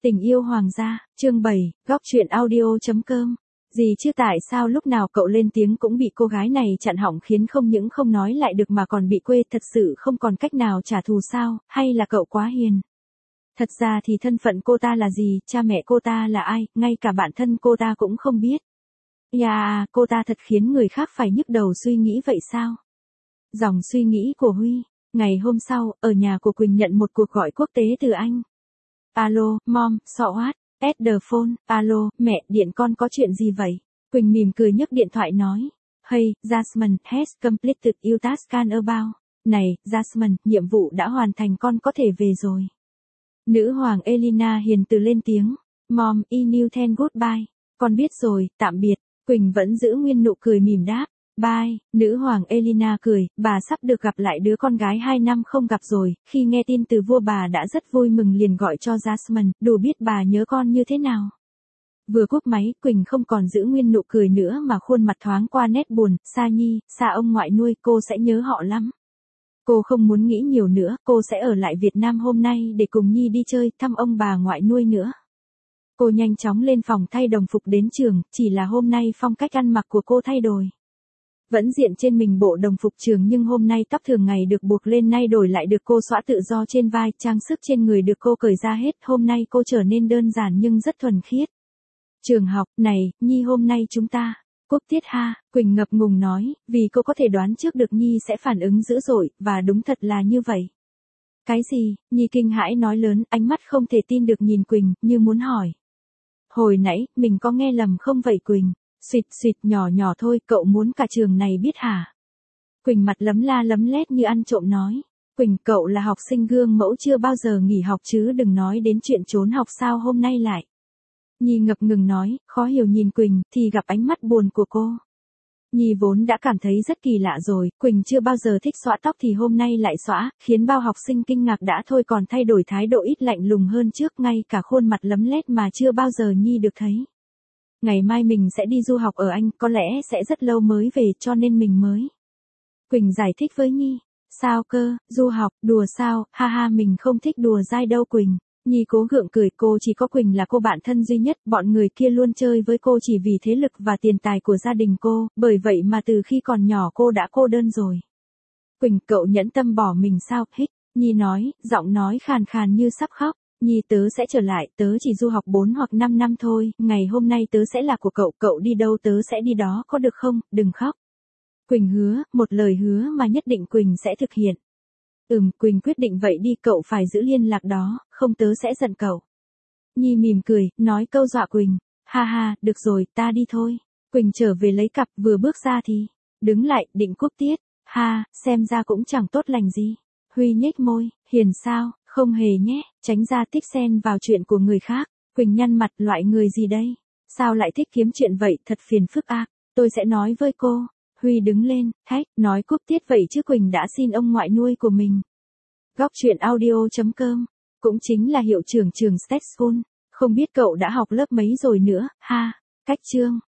Tình yêu hoàng gia, chương 7, góc truyện audio.com. Gì chứ tại sao lúc nào cậu lên tiếng cũng bị cô gái này chặn họng khiến không những không nói lại được mà còn bị quê, thật sự không còn cách nào trả thù sao, hay là cậu quá hiền? Thật ra thì thân phận cô ta là gì, cha mẹ cô ta là ai, ngay cả bản thân cô ta cũng không biết. Cô ta thật khiến người khác phải nhức đầu suy nghĩ vậy sao? Dòng suy nghĩ của Huy. Ngày hôm sau, ở nhà của Quỳnh nhận một cuộc gọi quốc tế từ anh. Alo, mom, so what? At the phone, alo, mẹ, điện con có chuyện gì vậy? Quỳnh mỉm cười nhấc điện thoại nói. Hey, Jasmine, has completed your task and about. Này, Jasmine, nhiệm vụ đã hoàn thành, con có thể về rồi. Nữ hoàng Elena hiền từ lên tiếng. Mom, email then goodbye. Con biết rồi, tạm biệt. Quỳnh vẫn giữ nguyên nụ cười mỉm đáp. Bye, nữ hoàng Elena cười, bà sắp được gặp lại đứa con gái 2 năm không gặp rồi, khi nghe tin từ vua bà đã rất vui mừng liền gọi cho Jasmine, đủ biết bà nhớ con như thế nào. Vừa cúp máy, Quỳnh không còn giữ nguyên nụ cười nữa mà khuôn mặt thoáng qua nét buồn, xa Nhi, xa ông ngoại nuôi, cô sẽ nhớ họ lắm. Cô không muốn nghĩ nhiều nữa, cô sẽ ở lại Việt Nam hôm nay để cùng Nhi đi chơi, thăm ông bà ngoại nuôi nữa. Cô nhanh chóng lên phòng thay đồng phục đến trường, chỉ là hôm nay phong cách ăn mặc của cô thay đổi. Vẫn diện trên mình bộ đồng phục trường nhưng hôm nay tóc thường ngày được buộc lên nay đổi lại được cô xõa tự do trên vai, trang sức trên người được cô cởi ra hết, hôm nay cô trở nên đơn giản nhưng rất thuần khiết. Trường học, này, Nhi hôm nay chúng ta, quốc tiết ha, Quỳnh ngập ngùng nói, vì cô có thể đoán trước được Nhi sẽ phản ứng dữ dội, và đúng thật là như vậy. Cái gì, Nhi kinh hãi nói lớn, ánh mắt không thể tin được nhìn Quỳnh, như muốn hỏi. Hồi nãy, mình có nghe lầm không vậy Quỳnh? Xịt nhỏ nhỏ thôi, cậu muốn cả trường này biết hả? Quỳnh mặt lấm la lấm lét như ăn trộm nói. Quỳnh, cậu là học sinh gương mẫu chưa bao giờ nghỉ học chứ đừng nói đến chuyện trốn học sao hôm nay lại. Nhi ngập ngừng nói, khó hiểu nhìn Quỳnh, thì gặp ánh mắt buồn của cô. Nhi vốn đã cảm thấy rất kỳ lạ rồi, Quỳnh chưa bao giờ thích xõa tóc thì hôm nay lại xõa, khiến bao học sinh kinh ngạc đã thôi còn thay đổi thái độ ít lạnh lùng hơn trước, ngay cả khuôn mặt lấm lét mà chưa bao giờ Nhi được thấy. Ngày mai mình sẽ đi du học ở Anh, có lẽ sẽ rất lâu mới về cho nên mình mới. Quỳnh giải thích với Nhi. Sao cơ, du học, đùa sao, ha ha mình không thích đùa dai đâu Quỳnh. Nhi cố gượng cười, cô chỉ có Quỳnh là cô bạn thân duy nhất, bọn người kia luôn chơi với cô chỉ vì thế lực và tiền tài của gia đình cô, bởi vậy mà từ khi còn nhỏ cô đã cô đơn rồi. Quỳnh, cậu nhẫn tâm bỏ mình sao, hích, Nhi nói, giọng nói khàn khàn như sắp khóc. Nhi tớ sẽ trở lại, tớ chỉ du học 4 hoặc 5 năm thôi, ngày hôm nay tớ sẽ là của cậu, cậu đi đâu tớ sẽ đi đó, có được không, đừng khóc. Quỳnh hứa, một lời hứa mà nhất định Quỳnh sẽ thực hiện. Quỳnh quyết định vậy đi, cậu phải giữ liên lạc đó, không tớ sẽ giận cậu. Nhi mỉm cười, nói câu dọa Quỳnh. Ha ha, được rồi, ta đi thôi. Quỳnh trở về lấy cặp, vừa bước ra thì đứng lại, định cúp tiết. Ha, xem ra cũng chẳng tốt lành gì. Huy nhếch môi, hiền sao? Không hề nhé, tránh ra tích xen vào chuyện của người khác. Quỳnh nhăn mặt, loại người gì đây? Sao lại thích kiếm chuyện vậy, thật phiền phức à? Tôi sẽ nói với cô. Huy đứng lên, thách, nói cúp tiết vậy chứ Quỳnh đã xin ông ngoại nuôi của mình. Góc truyện audio.com, cũng chính là hiệu trưởng trường State School. Không biết cậu đã học lớp mấy rồi nữa, ha? Cách chương.